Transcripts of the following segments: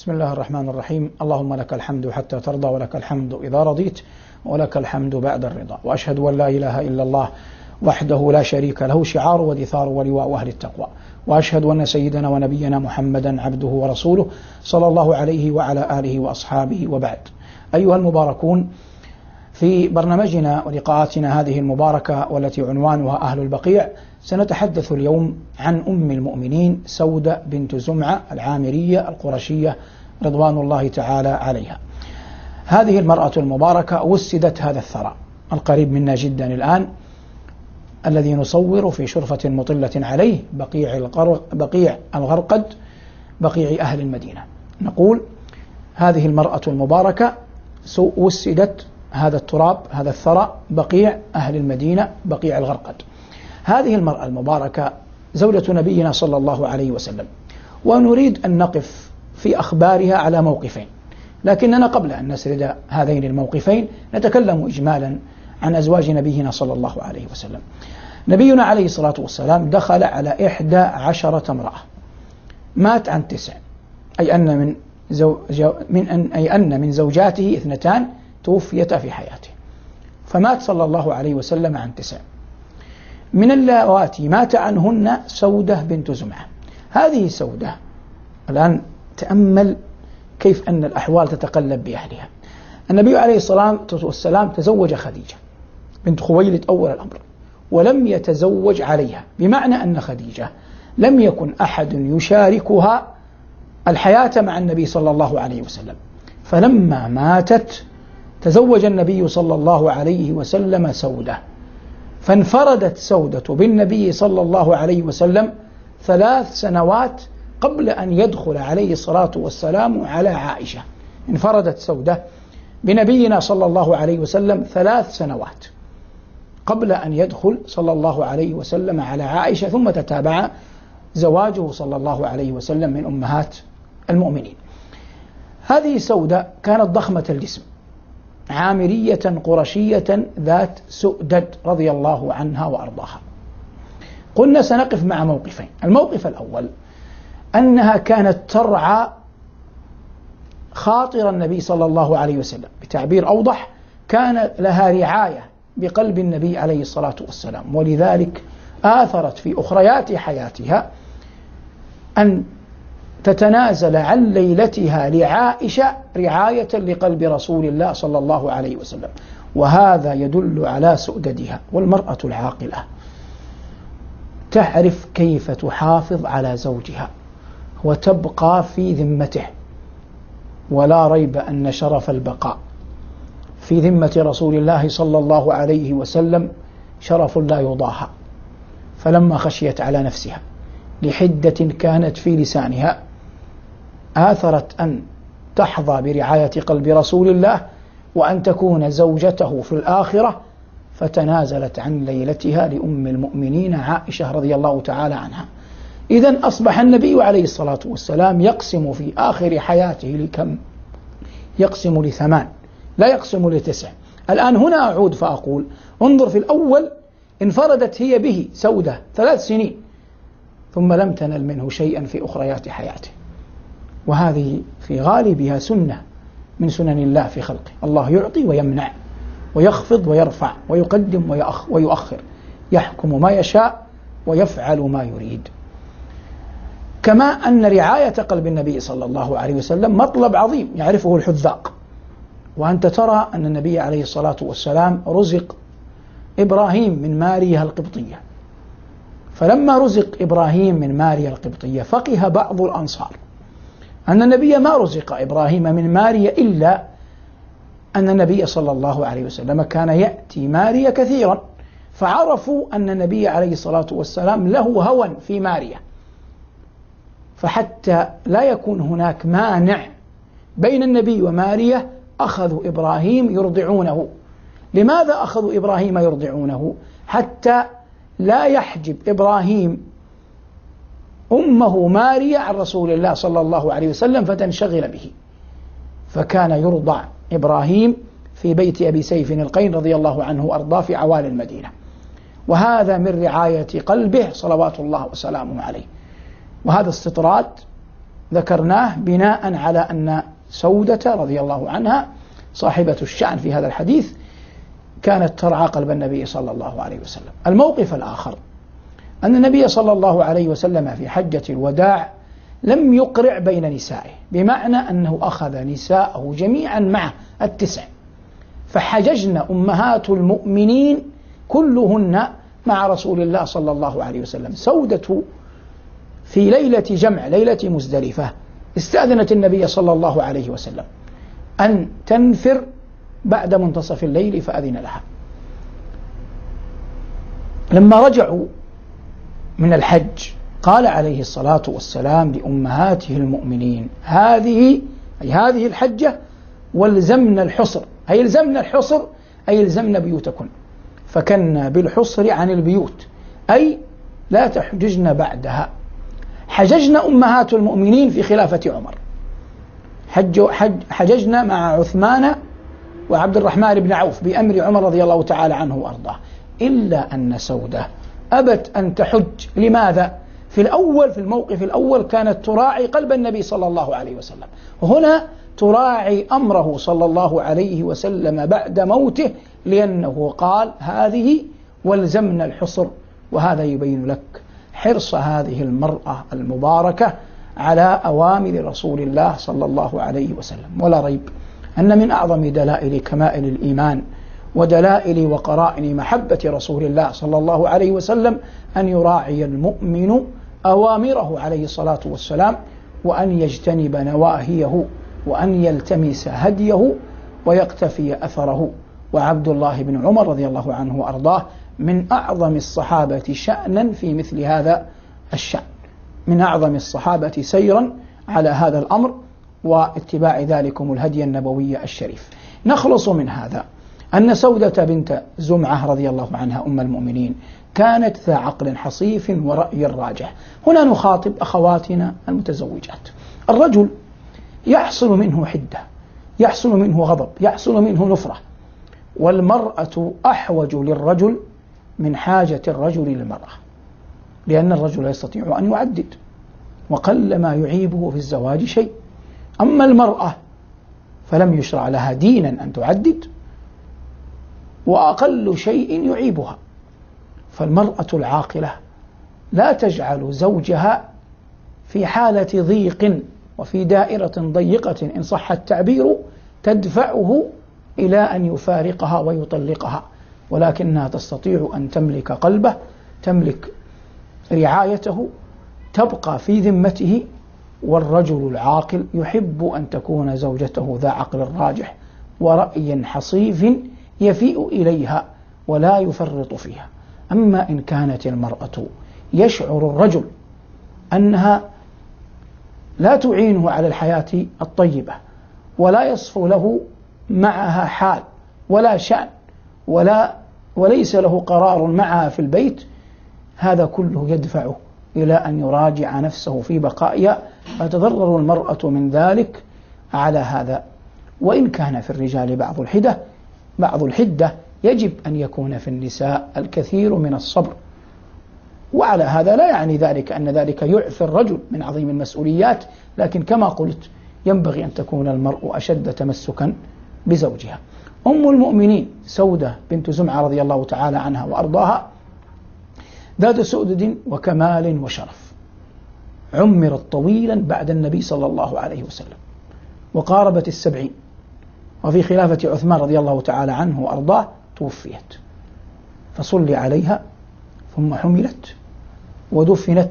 بسم الله الرحمن الرحيم. اللهم لك الحمد حتى ترضى، ولك الحمد إذا رضيت، ولك الحمد بعد الرضا. وأشهد أن لا إله إلا الله وحده لا شريك له، شعار ودثار ولواء أهل التقوى. وأشهد أن سيدنا ونبينا محمدا عبده ورسوله صلى الله عليه وعلى آله وأصحابه، وبعد. أيها المباركون، في برنامجنا ولقاءاتنا هذه المباركة والتي عنوانها أهل البقيع، سنتحدث اليوم عن أم المؤمنين سودة بنت زمعة العامرية القرشية رضوان الله تعالى عليها. هذه المرأة المباركة وسدت هذا الثراء القريب منا جدا الآن، الذي نصور في شرفة مطلة عليه بقيع الغرقد، بقيع أهل المدينة. نقول هذه المرأة المباركة وسدت هذا التراب، هذا الثراء، بقيع أهل المدينة، بقيع الغرقد. هذه المرأة المباركة زوجة نبينا صلى الله عليه وسلم، ونريد أن نقف في أخبارها على موقفين، لكننا قبل أن نسرد هذين الموقفين نتكلم إجمالا عن أزواج نبينا صلى الله عليه وسلم. نبينا عليه الصلاة والسلام دخل على 11 امرأة، مات عن 9، أي أن من زوجاته 2 توفيتا في حياته، فمات صلى الله عليه وسلم عن 9. من اللواتي مات عنهن سودة بنت زمعة. هذه سودة، الآن تأمل كيف أن الأحوال تتقلب بأهلها. النبي عليه الصلاة والسلام تزوج خديجة بنت خويلد أول الأمر، ولم يتزوج عليها، بمعنى أن خديجة لم يكن أحد يشاركها الحياة مع النبي صلى الله عليه وسلم. فلما ماتت تزوج النبي صلى الله عليه وسلم سودة، فانفردت سودة بالنبي صلى الله عليه وسلم 3 سنوات قبل أن يدخل عليه الصلاة والسلام على عائشة. انفردت سودة بنبينا صلى الله عليه وسلم 3 سنوات قبل أن يدخل صلى الله عليه وسلم على عائشة، ثم تتابع زواجه صلى الله عليه وسلم من أمهات المؤمنين. هذه سودة كانت ضخمة الجسم، عامرية قرشية ذات سؤدد رضي الله عنها وأرضاها. قلنا سنقف مع موقفين. الموقف الأول أنها كانت ترعى خاطر النبي صلى الله عليه وسلم، بتعبير أوضح كان لها رعاية بقلب النبي عليه الصلاة والسلام، ولذلك آثرت في أخريات حياتها أن تتنازل عن ليلتها لعائشة رعاية لقلب رسول الله صلى الله عليه وسلم، وهذا يدل على سؤددها. والمرأة العاقلة تعرف كيف تحافظ على زوجها وتبقى في ذمته، ولا ريب أن شرف البقاء في ذمة رسول الله صلى الله عليه وسلم شرف لا يضاهى. فلما خشيت على نفسها لحدة كانت في لسانها، آثرت أن تحظى برعاية قلب رسول الله وأن تكون زوجته في الآخرة، فتنازلت عن ليلتها لأم المؤمنين عائشة رضي الله تعالى عنها. إذن أصبح النبي عليه الصلاة والسلام يقسم في آخر حياته لكم؟ يقسم ل8، لا يقسم ل9. الآن هنا أعود فأقول انظر، في الأول انفردت هي به سودة 3 سنين، ثم لم تنل منه شيئا في أخريات حياته، وهذه في غالبها سنة من سنن الله في خلقه. الله يعطي ويمنع، ويخفض ويرفع، ويقدم ويؤخر، يحكم ما يشاء ويفعل ما يريد. كما أن رعاية قلب النبي صلى الله عليه وسلم مطلب عظيم يعرفه الحذاق. وأنت ترى أن النبي عليه الصلاة والسلام رزق إبراهيم من ماريا القبطية، فلما رزق إبراهيم من ماريا القبطية فقه بعض الأنصار أن النبي ما رزق إبراهيم من ماريا، إلا أن النبي صلى الله عليه وسلم كان يأتي ماريا كثيرا، فعرفوا أن النبي عليه الصلاة والسلام له هوى في ماريا، فحتى لا يكون هناك مانع بين النبي وماريا أخذوا إبراهيم يرضعونه. لماذا أخذوا إبراهيم يرضعونه؟ حتى لا يحجب إبراهيم أمه ماريا عن رسول الله صلى الله عليه وسلم فتنشغل به، فكان يرضع إبراهيم في بيت أبي سيف القين رضي الله عنه وأرضاه في عوالي المدينة، وهذا من رعاية قلبه صلوات الله وسلامه عليه. وهذا استطراد ذكرناه بناء على أن سودة رضي الله عنها صاحبة الشأن في هذا الحديث كانت ترعى قلب النبي صلى الله عليه وسلم. الموقف الآخر أن النبي صلى الله عليه وسلم في حجة الوداع لم يقرع بين نسائه، بمعنى أنه أخذ نساءه جميعا معه 9، فحججن أمهات المؤمنين كلهن مع رسول الله صلى الله عليه وسلم. سودة في ليلة جمع، ليلة مزدلفة، استأذنت النبي صلى الله عليه وسلم أن تنفر بعد منتصف الليل فأذن لها. لما رجعوا من الحج قال عليه الصلاة والسلام لأمهاته المؤمنين: هذه الحجة والزمنا الحصر، أي الزمنا الحصر أي الزمنا بيوتكن، فكنا بالحصر عن البيوت، أي لا تحججن بعدها. حججنا أمهات المؤمنين في خلافة عمر، حججنا مع عثمان وعبد الرحمن بن عوف بأمر عمر رضي الله تعالى عنه وأرضاه، إلا أن سودة أبت أن تحج. لماذا؟ في الموقف الأول كانت تراعي قلب النبي صلى الله عليه وسلم، هنا تراعي أمره صلى الله عليه وسلم بعد موته، لأنه قال: هذه والزمنا الحصر. وهذا يبين لك حرص هذه المرأة المباركة على أوامر رسول الله صلى الله عليه وسلم. ولا ريب أن من أعظم دلائل كمائل الإيمان ودلائل وقرائن محبة رسول الله صلى الله عليه وسلم أن يراعي المؤمن أوامره عليه الصلاة والسلام، وأن يجتنب نواهيه، وأن يلتمس هديه ويقتفي أثره. وعبد الله بن عمر رضي الله عنه وأرضاه من أعظم الصحابة شأنا في مثل هذا الشأن، من أعظم الصحابة سيرا على هذا الأمر واتباع ذلكم الهدي النبوي الشريف. نخلص من هذا أن سودة بنت زمعة رضي الله عنها أم المؤمنين كانت ذا عقل حصيف ورأي راجح. هنا نخاطب أخواتنا المتزوجات. الرجل يحصل منه حدة، يحصل منه غضب، يحصل منه نفرة، والمرأة أحوج للرجل من حاجة الرجل للمرأة، لأن الرجل يستطيع أن يعدد، وقل ما يعيبه في الزواج شيء. أما المرأة فلم يشرع لها دينا أن تعدد، وأقل شيء يعيبها. فالمرأة العاقلة لا تجعل زوجها في حالة ضيق وفي دائرة ضيقة إن صح التعبير تدفعه إلى أن يفارقها ويطلقها، ولكنها تستطيع أن تملك قلبه، تملك رعايته، تبقى في ذمته. والرجل العاقل يحب أن تكون زوجته ذا عقل راجح ورأي حصيف يفيء إليها ولا يفرط فيها. أما إن كانت المرأة يشعر الرجل أنها لا تعينه على الحياة الطيبة، ولا يصفو له معها حال ولا شأن، وليس له قرار معها في البيت، هذا كله يدفعه إلى أن يراجع نفسه في بقائها، فتضرر المرأة من ذلك على هذا. وإن كان في الرجال بعض الحدة يجب أن يكون في النساء الكثير من الصبر. وعلى هذا لا يعني ذلك أن ذلك يعفي الرجل من عظيم المسؤوليات، لكن كما قلت ينبغي أن تكون المرء أشد تمسكا بزوجها. أم المؤمنين سودة بنت زمعة رضي الله تعالى عنها وأرضاها ذات سؤدد وكمال وشرف، عمرت طويلا بعد النبي صلى الله عليه وسلم وقاربت 70، وفي خلافة عثمان رضي الله تعالى عنه وأرضاه توفيت، فصلي عليها ثم حملت ودفنت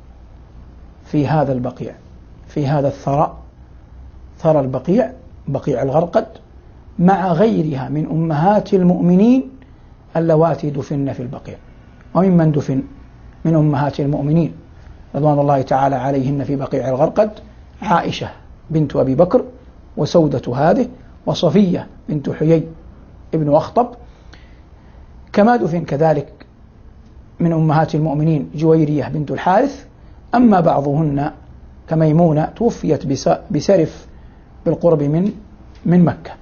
في هذا البقيع، في هذا الثراء، ثرى البقيع، بقيع الغرقد، مع غيرها من أمهات المؤمنين اللواتي دفن في البقيع. وممن دفن من أمهات المؤمنين رضوان الله تعالى عليهن في بقيع الغرقد عائشة بنت أبي بكر، وسودة هذه، وصفية بنت حيي ابن أخطب. كما دفن كذلك من أمهات المؤمنين جويرية بنت الحارث. أما بعضهن كميمونة توفيت بسرف بالقرب من مكة.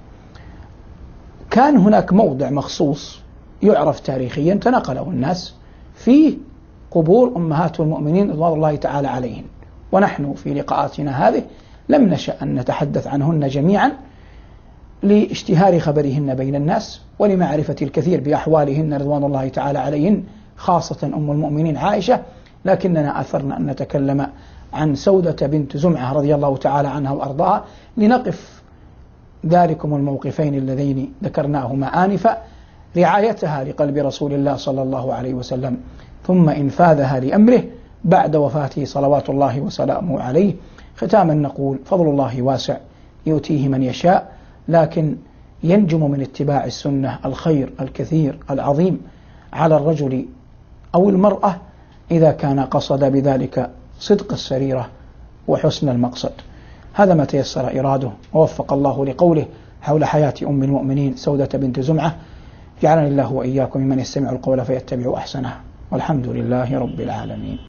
كان هناك موضع مخصوص يعرف تاريخيا تنقله الناس فيه قبور أمهات المؤمنين رضوان الله تعالى عليهن، ونحن في لقاءاتنا هذه لم نشأ أن نتحدث عنهن جميعا لاشتهار خبرهن بين الناس ولمعرفة الكثير بأحوالهن رضوان الله تعالى عليهن، خاصة أم المؤمنين عائشة، لكننا أثرنا أن نتكلم عن سودة بنت زمعة رضي الله تعالى عنها وأرضاها لنقف ذلكم الموقفين اللذين ذكرناهما آنفا، رعايتها لقلب رسول الله صلى الله عليه وسلم ثم إنفاذها لأمره بعد وفاته صلوات الله وسلامه عليه. ختاما نقول فضل الله واسع يؤتيه من يشاء، لكن ينجم من اتباع السنة الخير الكثير العظيم على الرجل أو المرأة إذا كان قصد بذلك صدق السريرة وحسن المقصد. هذا ما تيسر إراده ووفق الله لقوله حول حياة أم المؤمنين سودة بنت زمعة. جعلني الله وإياكم ممن يستمع القول فيتبع أحسنه، والحمد لله رب العالمين.